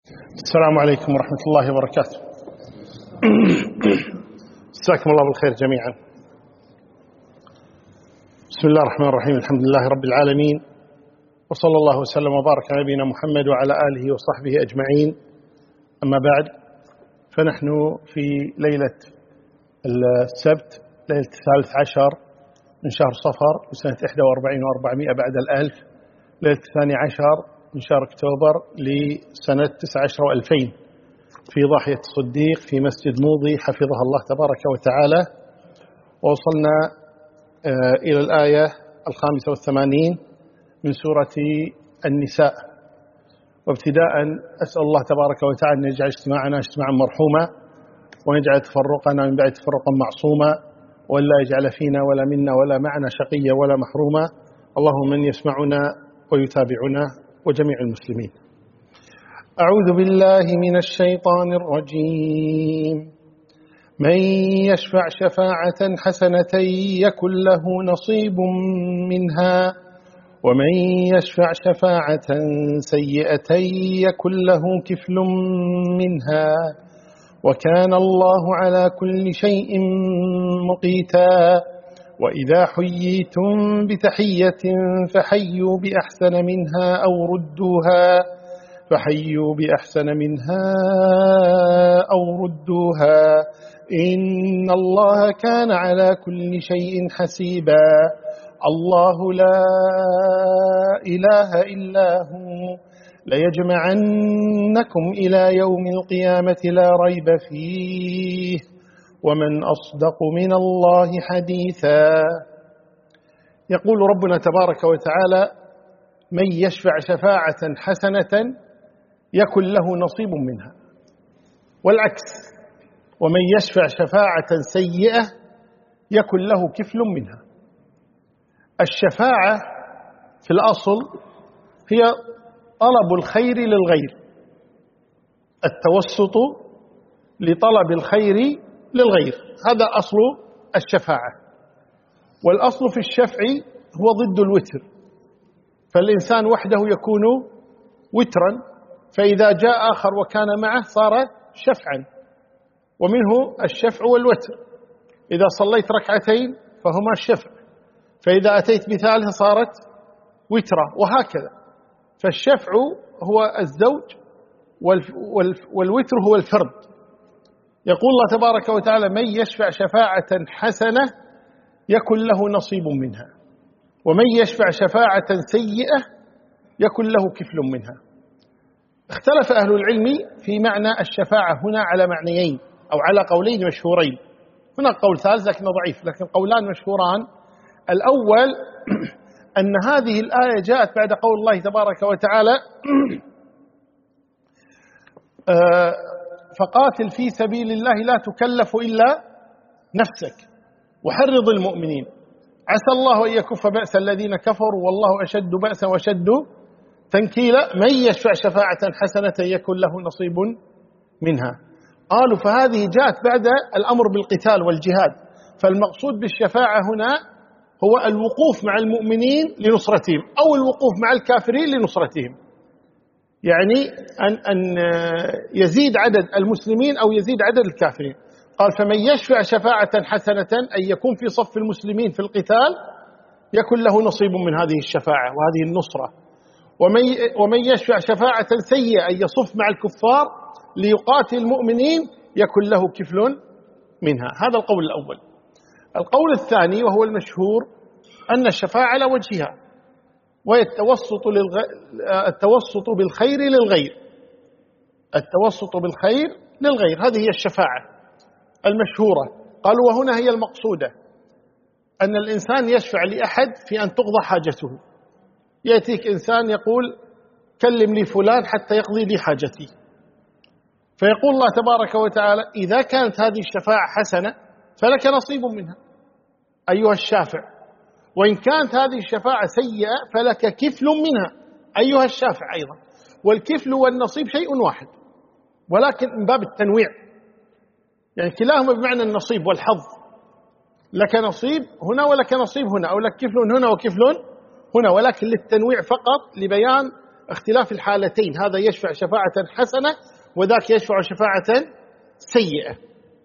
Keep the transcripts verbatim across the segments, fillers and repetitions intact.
السلام عليكم ورحمة الله وبركاته. جزاكم الله بالخير جميعا. بسم الله الرحمن الرحيم، الحمد لله رب العالمين، وصلى الله وسلم وبارك على نبينا محمد وعلى آله وصحبه أجمعين. أما بعد، فنحن في ليلة السبت، ليلة الثالث عشر من شهر صفر لسنة إحدى وأربعين وأربعمائة بعد الألف، ليلة الثاني عشر من شهر أكتوبر لسنة تسعة عشر وألفين، في ضاحية الصديق في مسجد موضي حفظها الله تبارك وتعالى. ووصلنا إلى الآية الخامسة والثمانين من سورة النساء. وابتداء أسأل الله تبارك وتعالى أن يجعل اجتماعنا اجتماعا مرحوما، ويجعل تفرقنا من بعد تفرقا معصوما، ولا يجعل فينا ولا منا ولا معنا شقيا ولا محروما. اللهم من يسمعنا ويتابعنا وجميع المسلمين. أعوذ بالله من الشيطان الرجيم. من يشفع شفاعة حسنة يكن له نصيب منها، ومن يشفع شفاعة سيئة يكن له كفل منها، وكان الله على كل شيء مقيتا. وإذا حييتم بتحية فحيوا بأحسن منها أو ردوها فحيوا بأحسن منها أو ردوها إن الله كان على كل شيء حسيبا. الله لا إله إلا هو ليجمعنكم إلى يوم القيامة لا ريب فيه، ومن أصدق من الله حديثا. يقول ربنا تبارك وتعالى: من يشفع شفاعة حسنة يكن له نصيب منها، والعكس: ومن يشفع شفاعة سيئة يكن له كفل منها. الشفاعة في الأصل هي طلب الخير للغير، التوسط لطلب الخير للغير، هذا أصل الشفاعة. والأصل في الشفع هو ضد الوتر، فالإنسان وحده يكون وترا، فإذا جاء آخر وكان معه صار شفعا، ومنه الشفع والوتر. إذا صليت ركعتين فهما الشفع، فإذا أتيت بثالثة صارت وترا، وهكذا. فالشفع هو الزوج والوتر هو الفرد. يقول الله تبارك وتعالى: من يشفع شفاعة حسنة يكن له نصيب منها، ومن يشفع شفاعة سيئة يكن له كفل منها. اختلف أهل العلم في معنى الشفاعة هنا على معنيين أو على قولين مشهورين. هناك قول ثالث لكنه ضعيف، لكن قولان مشهوران. الأول أن هذه الآية جاءت بعد قول الله تبارك وتعالى: فقاتل في سبيل الله لا تكلف إلا نفسك وحرض المؤمنين عسى الله أن يكف بأس الذين كفروا والله أشد بأسا وأشد تنكيلا. من يشفع شفاعة حسنة يكن له نصيب منها. قالوا فهذه جاءت بعد الأمر بالقتال والجهاد، فالمقصود بالشفاعة هنا هو الوقوف مع المؤمنين لنصرتهم، أو الوقوف مع الكافرين لنصرتهم، يعني أن أن يزيد عدد المسلمين أو يزيد عدد الكافرين. قال: فمن يشفع شفاعة حسنة أن يكون في صف المسلمين في القتال يكن له نصيب من هذه الشفاعة وهذه النصرة. ومن ومن يشفع شفاعة سيئة أن يصف مع الكفار ليقاتل المؤمنين يكن له كفل منها. هذا القول الأول. القول الثاني وهو المشهور أن الشفاعة على وجهها، وهي التوسط للغ... التوسط بالخير للغير، التوسط بالخير للغير، هذه هي الشفاعة المشهورة. قالوا وهنا هي المقصودة، أن الإنسان يشفع لأحد في أن تقضى حاجته. يأتيك إنسان يقول: كلم لي فلان حتى يقضي لي حاجتي، فيقول الله تبارك وتعالى: إذا كانت هذه الشفاعة حسنة فلك نصيب منها أيها الشافع، وإن كانت هذه الشفاعة سيئة فلك كفل منها أيها الشافع أيضا. والكفل والنصيب شيء واحد، ولكن من باب التنويع، يعني كلاهما بمعنى النصيب والحظ. لك نصيب هنا ولك نصيب هنا، أو لك كفل هنا وكفل هنا، ولكن للتنويع فقط، لبيان اختلاف الحالتين، هذا يشفع شفاعة حسنة وذاك يشفع شفاعة سيئة.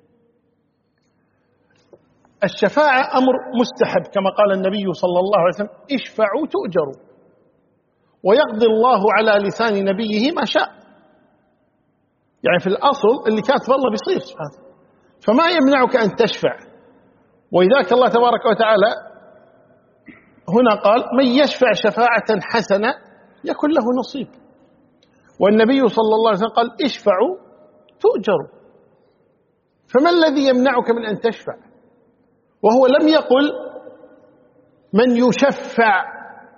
الشفاعة أمر مستحب كما قال النبي صلى الله عليه وسلم: اشفعوا تؤجروا، ويقضي الله على لسان نبيه ما شاء. يعني في الأصل اللي كاتب الله بيصير سبحانه، فما يمنعك أن تشفع. وإذاك الله تبارك وتعالى هنا قال: من يشفع شفاعة حسنة يكن له نصيب. والنبي صلى الله عليه وسلم قال: اشفعوا تؤجروا. فما الذي يمنعك من أن تشفع؟ وهو لم يقل من يشفع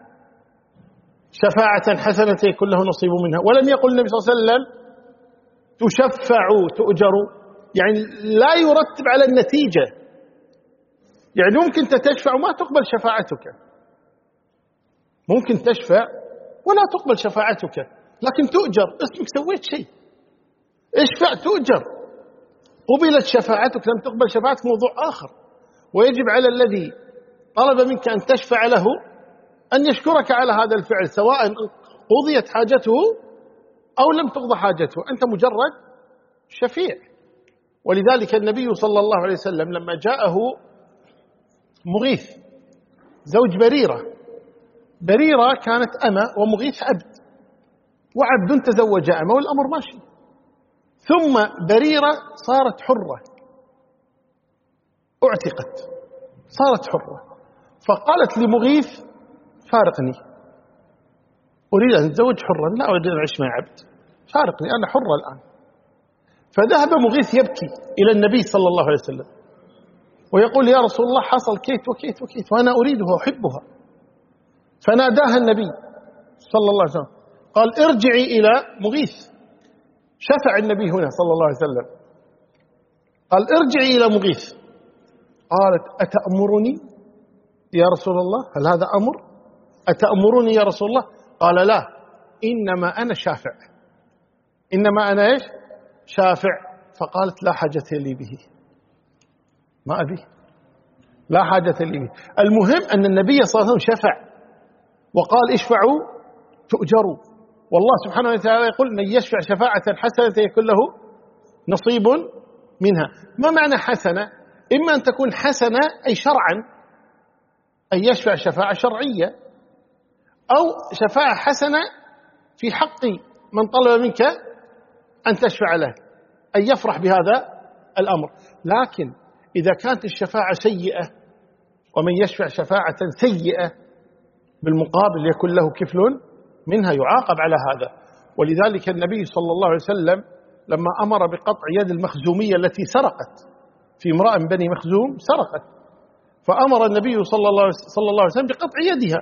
شفاعة حسنة يكن له نصيب منها، ولم يقل النبي صلى الله عليه وسلم تشفعوا تؤجروا، يعني لا يرتب على النتيجة. يعني ممكن تشفع وما تقبل شفاعتك، ممكن تشفع ولا تقبل شفاعتك لكن تؤجر، اسمك سويت شيء. اشفع تؤجر، قبلت شفاعتك لم تقبل شفاعتك موضوع آخر. ويجب على الذي طلب منك أن تشفع له أن يشكرك على هذا الفعل، سواء قضيت حاجته أو لم تقضى حاجته، أنت مجرد شفيع. ولذلك النبي صلى الله عليه وسلم لما جاءه مغيث زوج بريرة، بريرة كانت أمة ومغيث عبد، وعبد تزوج أمة والأمر ماشي، ثم بريرة صارت حرة، اعتقت صارت حرة، فقالت لمغيث: فارقني، أريد أن أتزوج حرا، لا أريد أن أعيش مع عبد، فارقني أنا حرة الآن. فذهب مغيث يبكي إلى النبي صلى الله عليه وسلم ويقول: يا رسول الله حصل كيت وكيت وكيت وأنا أريدها وأحبها. فناداها النبي صلى الله عليه وسلم قال: ارجعي إلى مغيث. شفع النبي هنا صلى الله عليه وسلم قال: ارجعي إلى مغيث. قالت: أتأمرني يا رسول الله؟ هل هذا أمر؟ أتأمرني يا رسول الله؟ قال: لا، إنما أنا شافع، إنما أنا إيش؟ شافع. فقالت: لا حاجة لي به، ما أبي، لا حاجة لي به. المهم أن النبي صلى الله عليه وسلم شفع وقال: اشفعوا تؤجروا. والله سبحانه وتعالى يقول: من يشفع شفاعة حسنة يكون له نصيب منها. ما معنى حسنة؟ إما أن تكون حسنة أي شرعا، أن يشفع شفاعة شرعية، أو شفاعة حسنة في حق من طلب منك أن تشفع له، أن يفرح بهذا الأمر. لكن إذا كانت الشفاعة سيئة، ومن يشفع شفاعة سيئة بالمقابل يكون له كفل منها، يعاقب على هذا. ولذلك النبي صلى الله عليه وسلم لما أمر بقطع يد المخزومية التي سرقت، في امرأة من بني مخزوم سرقت، فأمر النبي صلى الله صلى الله عليه وسلم بقطع يدها.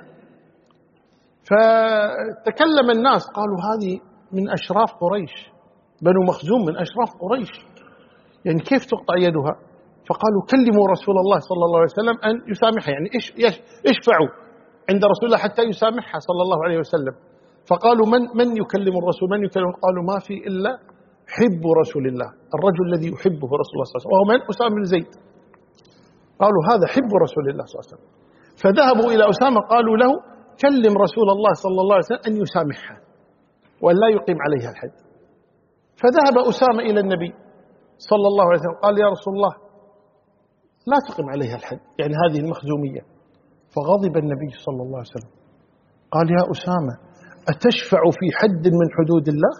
فتكلم الناس قالوا: هذه من أشراف قريش، بنو مخزوم من أشراف قريش، يعني كيف تقطع يدها؟ فقالوا: كلموا رسول الله صلى الله عليه وسلم أن يسامحها، يعني اشفعوا عند رسول الله حتى يسامحها صلى الله عليه وسلم. فقالوا: من من يكلم الرسول؟ من يكلم؟ قالوا: ما في إلا حب رسول الله، الرجل الذي يحبه رسول الله صلى الله عليه وسلم، وهو من؟ أسامة بن زيد. قالوا: هذا حب رسول الله صلى الله عليه وسلم. فذهبوا إلى أسامة قالوا له: كلم رسول الله صلى الله عليه وسلم أن يسامحها وأن لا يقيم عليها الحد. فذهب أسامة إلى النبي صلى الله عليه وسلم قال: يا رسول الله لا تقيم عليها الحد، يعني هذه المخزومية. فغضب النبي صلى الله عليه وسلم قال: يا أسامة أتشفع في حد من حدود الله؟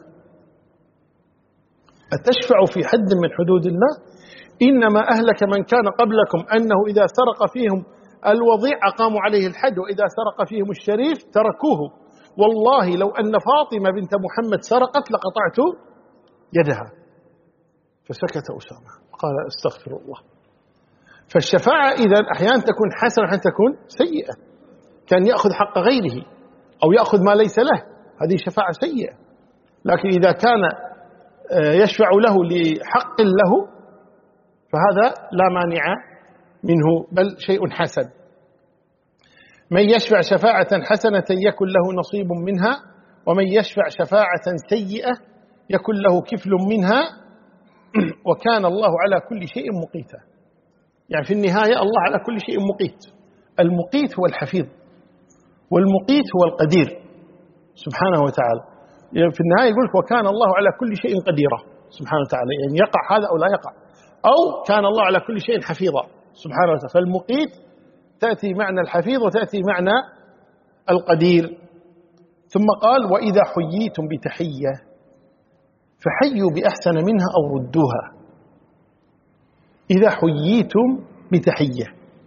أتشفع في حد من حدود الله؟ إنما أهلك من كان قبلكم أنه إذا سرق فيهم الوضيع أقاموا عليه الحد، وإذا سرق فيهم الشريف تركوه. والله لو أن فاطمة بنت محمد سرقت لقطعت يدها. فسكت أسامة قال: استغفر الله. فالشفاعة إذن أحيانا تكون حسنة وأحيانا تكون سيئة، كان يأخذ حق غيره أو يأخذ ما ليس له، هذه شفاعة سيئة. لكن إذا كان يشفع له لحق له فهذا لا مانع منه، بل شيء حسن. من يشفع شفاعة حسنة يكن له نصيب منها، ومن يشفع شفاعة سيئة يكن له كفل منها، وكان الله على كل شيء مقيتا. يعني في النهاية الله على كل شيء مقيت. المقيت هو الحفيظ، والمقيت هو القدير سبحانه وتعالى. يعني في النهاية يقول لك وكان الله على كل شيء قديرا سبحانه وتعالى، يعني يقع هذا أو لا يقع، أو كان الله على كل شيء حفيظا سبحانه وتعالى. فالمقيت تأتي معنى الحفيظ وتأتي معنى القدير. ثم قال وإذا حييتم بتحية فحيوا بأحسن منها أو ردوها. إذا حييتم بتحية،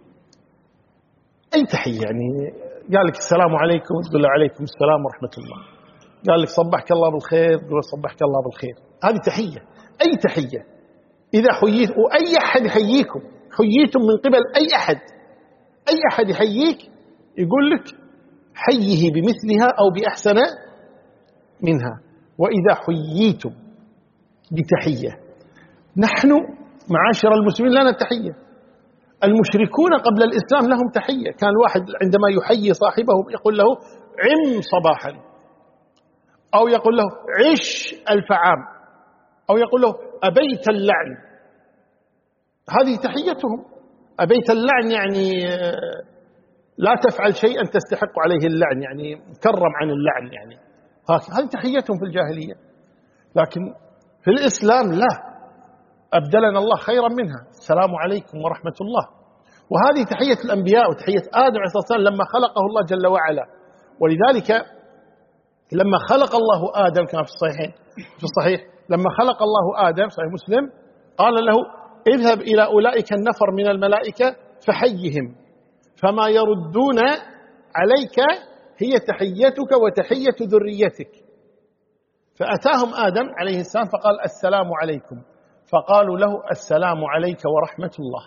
أي تحية؟ يعني قال لك السلام عليكم تقول له عليكم السلام ورحمة الله، قال لك صبحك الله بالخير تقول له صبحك الله بالخير، هذه تحية. أي تحية إذا حييت، وأي أحد يحييكم، حييتم من قبل أي أحد، أي أحد يحييك يقول لك حيه بمثلها أو بأحسن منها. وإذا حييتم بتحية، نحن معاشر المسلمين لنا تحية، المشركون قبل الإسلام لهم تحية. كان الواحد عندما يحيي صاحبه يقول له عم صباحا، أو يقول له عش ألف عام، أو يقول له أبيت اللعن. هذه تحيتهم. أبيت اللعن يعني لا تفعل شيئا تستحق عليه اللعن، يعني مكرم عن اللعن، يعني هذه تحيتهم في الجاهلية. لكن في الإسلام لا، أبدلنا الله خيرا منها، السلام عليكم ورحمة الله. وهذه تحية الأنبياء وتحية آدم عليه الصلاة والسلام لما خلقه الله جل وعلا. ولذلك لما خلق الله آدم كما في الصحيحين، في الصحيح لما خلق الله آدم صحيح مسلم قال له اذهب إلى أولئك النفر من الملائكة فحيهم فما يردون عليك هي تحيتك وتحية ذريتك. فأتاهم آدم عليه السلام فقال السلام عليكم، فقالوا له السلام عليك ورحمة الله.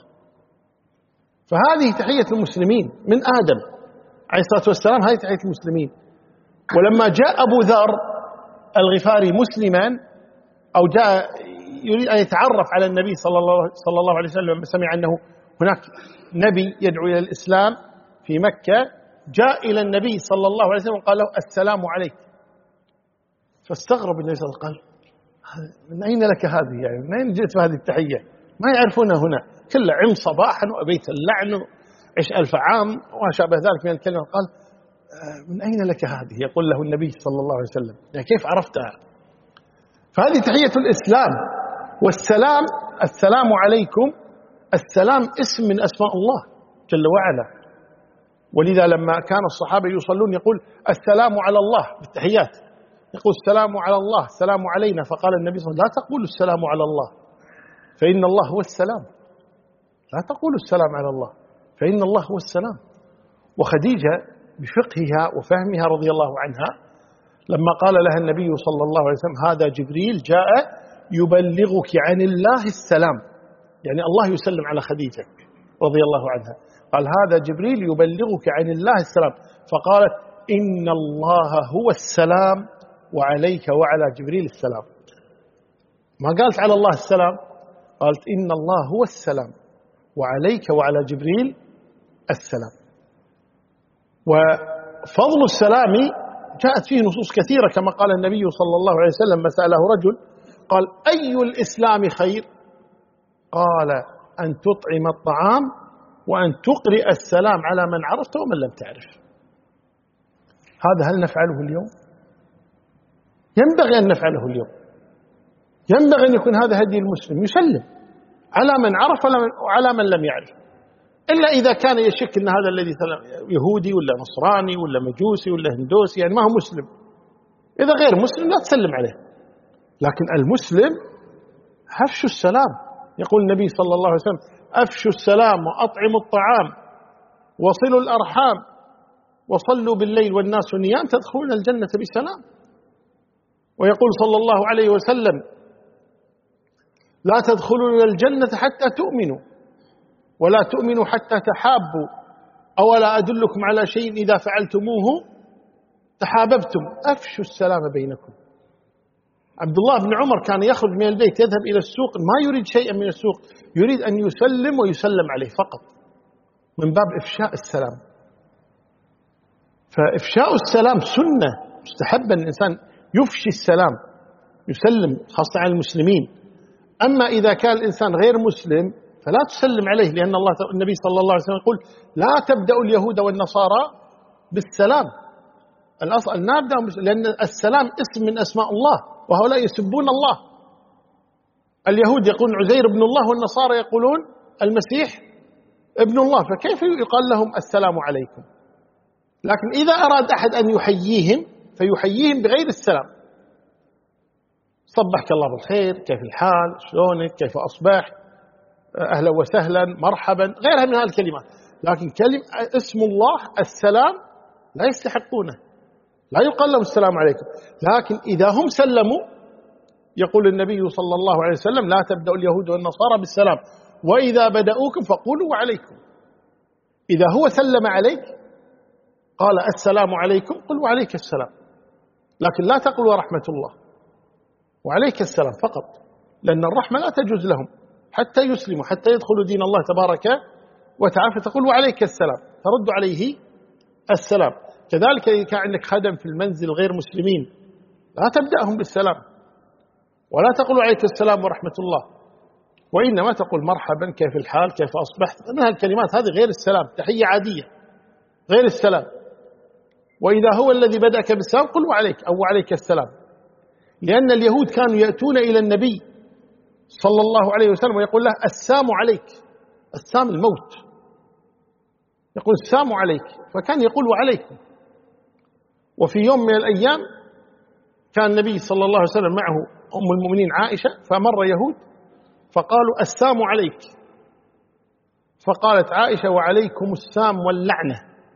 فهذه تحية المسلمين من آدم عليه الصلاة والسلام، هذه تحية المسلمين. ولما جاء أبو ذر الغفاري مسلما أو جاء يريد أن يتعرف على النبي صلى الله, صلى الله عليه وسلم، سمع أنه هناك نبي يدعو إلى الإسلام في مكة، جاء إلى النبي صلى الله عليه وسلم وقال له السلام عليك. فاستغرب النبي صلى الله عليه وسلم، قال من أين لك هذه؟ يعني من أين جئت بهذه التحية؟ ما يعرفونها هنا، كله عم صباحا وأبيت اللعن عش ألف عام وما شابه ذلك من الكلمة. قال من أين لك هذه؟ يقول له النبي صلى الله عليه وسلم، يعني كيف عرفتها؟ فهذه تحية الإسلام. والسلام، السلام عليكم، السلام اسم من أسماء الله جل وعلا. ولذا لما كان الصحابة يصلون يقول السلام على الله بالتحيات، يقول السلام على الله، السلام علينا. فقال النبي صلى الله عليه وسلم لا تقولوا السلام على الله فإن الله هو السلام، لا تقولوا السلام على الله فإن الله هو السلام. وخديجة بفقهها وفهمها رضي الله عنها لما قال لها النبي صلى الله عليه وسلم هذا جبريل جاء يبلغك عن الله السلام، يعني الله يسلم على خديجة رضي الله عنها، قال هذا جبريل يبلغك عن الله السلام، فقالت إن الله هو السلام وعليك وعلى جبريل السلام. ما قالت على الله السلام، قالت إن الله هو السلام وعليك وعلى جبريل السلام. وفضل السلام جاءت فيه نصوص كثيرة كما قال النبي صلى الله عليه وسلم ما سأله رجل قال أي الإسلام خير؟ قال أن تطعم الطعام وأن تقرئ السلام على من عرفت ومن لم تعرف. هذا هل نفعله اليوم؟ ينبغي أن نفعله اليوم، ينبغي أن يكون هذا هدي المسلم، يسلم على من عرف وعلى من لم يعرف، إلا إذا كان يشك أن هذا الذي يهودي ولا نصراني ولا مجوسي ولا هندوسي، يعني ما هو مسلم. إذا غير مسلم لا تسلم عليه، لكن المسلم أفشوا السلام. يقول النبي صلى الله عليه وسلم أفشوا السلام وأطعموا الطعام وصلوا الأرحام وصلوا بالليل والناس نيام تدخلون الجنة بسلام. ويقول صلى الله عليه وسلم لا تدخلون الجنة حتى تؤمنوا ولا تؤمنوا حتى تحابوا، أولا أدلكم على شيء إذا فعلتموه تحاببتم، أفشوا السلام بينكم. عبد الله بن عمر كان يخرج من البيت يذهب إلى السوق ما يريد شيئا من السوق، يريد أن يسلم ويسلم عليه فقط من باب إفشاء السلام. فإفشاء السلام سنة مستحبة، الإنسان يفشي السلام يسلم خاصة على المسلمين. أما إذا كان الإنسان غير مسلم فلا تسلم عليه، لأن الله النبي صلى الله عليه وسلم يقول لا تبدأ اليهود والنصارى بالسلام، الأصل أن نبدأ، لأن السلام اسم من أسماء الله، وهؤلاء يسبون الله. اليهود يقولون عزير ابن الله، والنصارى يقولون المسيح ابن الله، فكيف يقال لهم السلام عليكم؟ لكن إذا أراد أحد أن يحييهم فيحييهم بغير السلام. صبحك الله بالخير، كيف الحال، شلونك، كيف أصبحت، أهلا وسهلا، مرحبا، غيرها من هذه الكلمات. لكن كلمة اسم الله السلام لا يستحقونه، لا يقال لهم السلام عليكم. لكن إذا هم سلموا يقول النبي صلى الله عليه وسلم لا تبدأ اليهود والنصارى بالسلام، وإذا بدأوكم فقولوا وعليكم. إذا هو سلم عليك قال السلام عليكم قل وعليك السلام، لكن لا تقل ورحمة الله، وعليك السلام فقط، لأن الرحمة لا تجوز لهم حتى يسلموا، حتى يدخلوا دين الله تبارك وتعالى، فتقول وعليك السلام، ترد عليه السلام. كذلك إذا كان عندك خدم في المنزل غير مسلمين لا تبدأهم بالسلام، ولا تقول عليك السلام ورحمة الله، وإنما تقول مرحبا، كيف الحال، كيف أصبحت، من هالكلمات هذه غير السلام، تحية عادية غير السلام. وإذا هو الذي بدأك بالسلام قل وعليك أو وعليك السلام، لأن اليهود كانوا يأتون إلى النبي صلى الله عليه وسلم ويقول له السام عليك، السام الموت، يقول السام عليك، فكان يقول وعليكم. وفي يوم من الأيام كان النبي صلى الله عليه وسلم معه أم المؤمنين عائشة، فمر يهود فقالوا السام عليك، فقالت عائشة وعليكم السام واللعنة.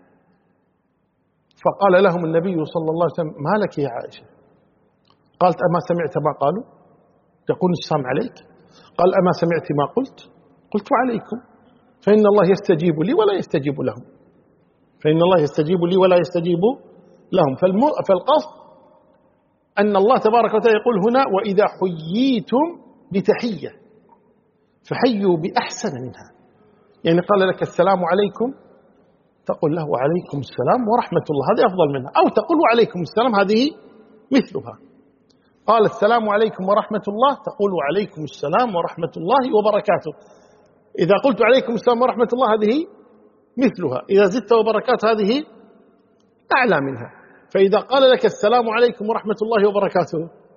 فقال لهم النبي صلى الله عليه وسلم ما لك يا عائشة؟ قالت أما سمعت ما قالوا يقول السام عليك؟ قال أما سمعت ما قلت؟ قلت وعليكم، فإن الله يستجيب لي ولا يستجيب لهم، فإن الله يستجيب لي ولا يستجيب لهم. فالقصد أن الله تبارك وتعالى يقول هنا وإذا حييتم بتحية فحيوا بأحسن منها، يعني قال لك السلام عليكم تقول له وعليكم السلام ورحمة الله، هذه أفضل منها، أو تقول وعليكم السلام هذه مثلها. قال السلام عليكم ورحمة الله تقول وعليكم السلام ورحمة الله وبركاته. إذا قلت عليكم السلام ورحمة الله هذه مثلها، إذا زدت وبركاته هذه أعلى منها. فإذا قال لك السلام عليكم ورحمة الله وبركاته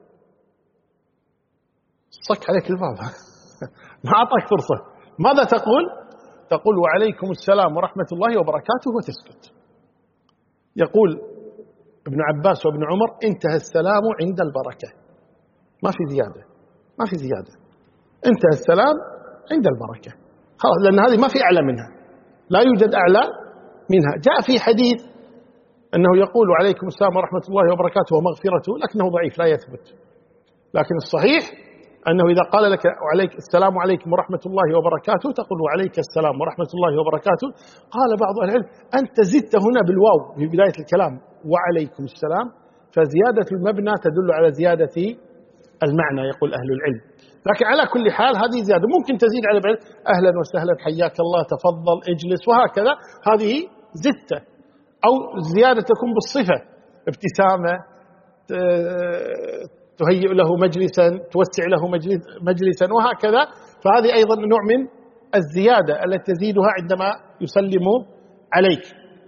صك عليك الباب ما أعطاك فرصة، ماذا تقول؟ تقول وعليكم السلام ورحمة الله وبركاته وتسكت. يقول ابن عباس وابن عمر انتهى السلام عند البركة، ما في زيادة، ما في زيادة، انتهى السلام عند البركة خلاص، لأن هذه ما في أعلى منها، لا يوجد أعلى منها. جاء في حديث أنه يقول عليكم السلام ورحمة الله وبركاته ومغفرته، لكنه ضعيف لا يثبت. لكن الصحيح أنه إذا قال لك عليك السلام عليكم ورحمة الله وبركاته تقول وعليك السلام ورحمة الله وبركاته. قال بعض أهل العلم أنت زدت هنا بالواو في بداية الكلام وعليكم السلام، فزيادة المبنى تدل على زيادة المعنى يقول أهل العلم. لكن على كل حال هذه زيادة، ممكن تزيد على بعد أهلا وسهلا حياك الله تفضل اجلس وهكذا، هذه زدت. أو زيادة تكون بالصفة، ابتسامة، تهيئ له مجلسا، توسع له مجلسا وهكذا، فهذه أيضا نوع من الزيادة التي تزيدها عندما يسلم عليك.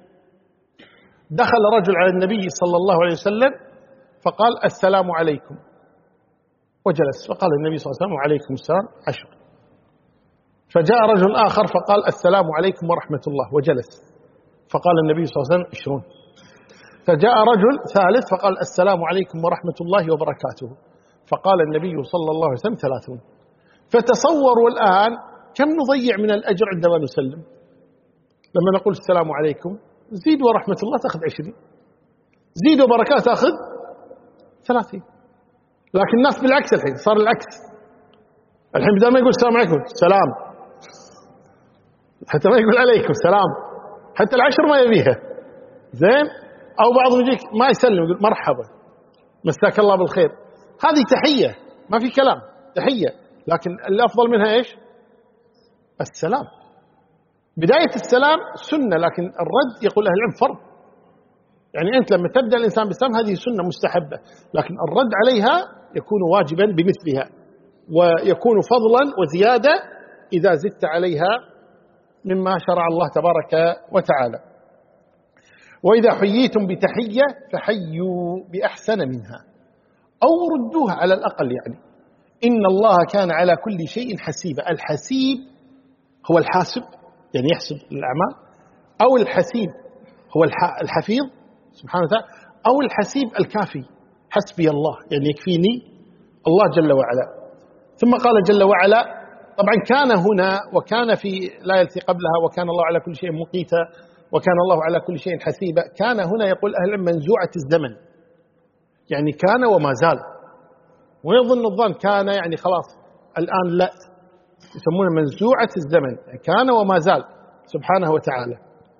دخل رجل على النبي صلى الله عليه وسلم فقال السلام عليكم وجلس، فقال النبي صلى الله عليه وسلم وعليكم السلام عشر. فجاء رجل آخر فقال السلام عليكم ورحمة الله وجلس، فقال النبي صلى الله عليه وسلم عشرون. فجاء رجل ثالث فقال السلام عليكم ورحمة الله وبركاته، فقال النبي صلى الله عليه وسلم ثلاثون. فتصوروا الآن كم نضيع من الأجر عندما نسلم. لما نقول السلام عليكم زيد ورحمة الله تأخذ عشرين، زيد وبركات تأخذ ثلاثين. لكن الناس بالعكس، الحين صار العكس، الحين بدل ما يقول السلام عليكم سلام، حتى ما يقول عليكم سلام، حتى العشر ما يبيها زين. أو بعضهم يجيك ما يسلم يقول مرحبا مساك الله بالخير، هذه تحية ما في كلام، تحية، لكن الأفضل منها إيش؟ السلام. بداية السلام سنة، لكن الرد يقول أهل العلم فرض. يعني أنت لما تبدأ الإنسان بالسلام هذه سنة مستحبة، لكن الرد عليها يكون واجبا بمثلها، ويكون فضلا وزيادة إذا زدت عليها مما شرع الله تبارك وتعالى. وإذا حييتم بتحية فحيوا بأحسن منها أو ردوها على الأقل. يعني إن الله كان على كل شيء حسيبا. الحسيب هو الحاسب، يعني يحسب الأعمال، أو الحسيب هو الحفيظ سبحانه وتعالى، أو الحسيب الكافي، حسبي الله، يعني يكفيني الله جل وعلا. ثم قال جل وعلا، طبعا كان هنا وكان في الآية التي قبلها وكان الله على كل شيء مقيتا وكان الله على كل شيء حسيبا. كان هنا يقول أهل العلم منزوعة الزمن، يعني كان وما زال، ويظن الظن كان يعني خلاص الآن لا، يسمونه منزوعة الزمن، كان وما زال سبحانه وتعالى.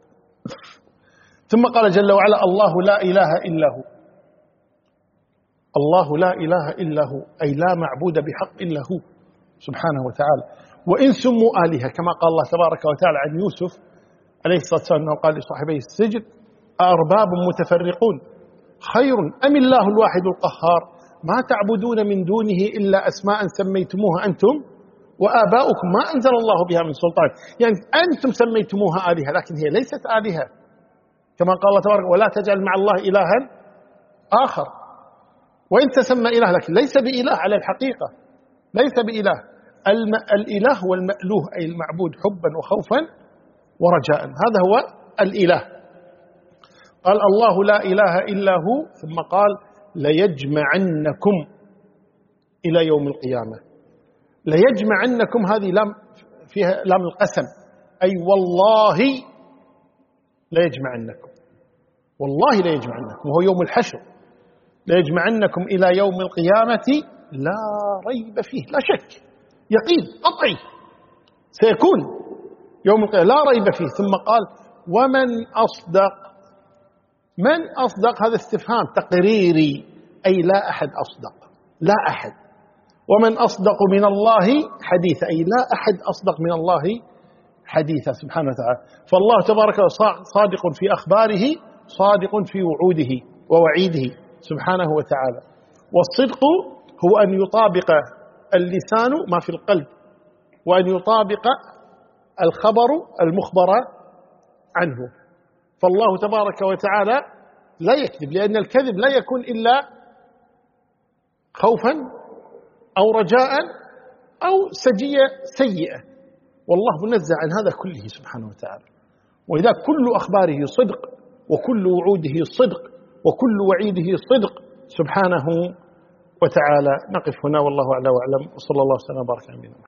ثم قال جل وعلا الله لا إله إلا هو. الله لا إله إلا هو أي لا معبود بحق إلا هو سبحانه وتعالى. وإن سموا آلهة كما قال الله تبارك وتعالى عن يوسف عليه الصلاة والسلام أنه قال لصاحبيه السجن أأرباب متفرقون خير أم الله الواحد القهار ما تعبدون من دونه إلا أسماء سميتموها أنتم وآباؤكم ما أنزل الله بها من سلطان. يعني أنتم سميتموها آلهة لكن هي ليست آلهة، كما قال الله تبارك ولا تجعل مع الله إلها آخر. وإن تسمى إله لكن ليس بإله على الحقيقة، ليس بإله. الم... الإله هو المألوه أي المعبود حبا وخوفا ورجاء، هذا هو الإله. قال الله لا إله إلا هو، ثم قال ليجمعنكم إلى يوم القيامة. ليجمعنكم هذه لام فيها لام القسم، أي والله ليجمعنكم، والله ليجمعنكم، وهو يوم الحشر. ليجمعنكم إلى يوم القيامة لا ريب فيه، لا شك، يقين قطعي سيكون يوم القيامة لا ريب فيه. ثم قال ومن أصدق. من أصدق هذا استفهام تقريري، أي لا أحد أصدق، لا أحد. ومن أصدق من الله حديثا، أي لا أحد أصدق من الله حديثا سبحانه وتعالى. فالله تبارك وتعالى صادق في أخباره، صادق في وعوده ووعيده سبحانه وتعالى. والصدق هو أن يطابق اللسان ما في القلب، وأن يطابق الخبر المخبر عنه. فالله تبارك وتعالى لا يكذب، لأن الكذب لا يكون إلا خوفا أو رجاء أو سجية سيئة، والله منزه عن هذا كله سبحانه وتعالى. وإذا كل أخباره صدق وكل وعوده صدق وكل وعيده صدق سبحانه وتعالى. نقف هنا والله أعلى وأعلم، وصلى الله وسلم وبارك على نبينا محمد.